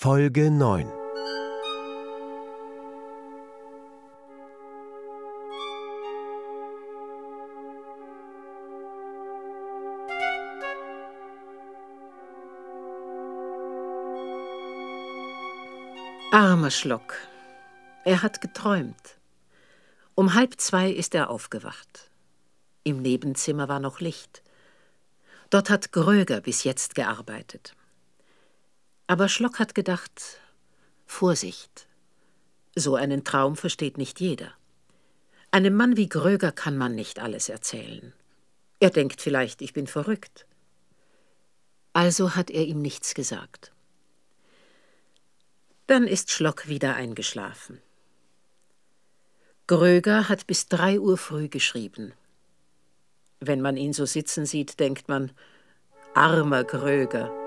Folge 9. Armer Schlock. Er hat geträumt. Um 1:30 ist er aufgewacht. Im Nebenzimmer war noch Licht. Dort hat Gröger bis jetzt gearbeitet. Aber Schlock hat gedacht, Vorsicht. So einen Traum versteht nicht jeder. Einem Mann wie Gröger kann man nicht alles erzählen. Er denkt vielleicht, ich bin verrückt. Also hat er ihm nichts gesagt. Dann ist Schlock wieder eingeschlafen. Gröger hat bis 3 Uhr früh geschrieben. Wenn man ihn so sitzen sieht, denkt man, armer Gröger.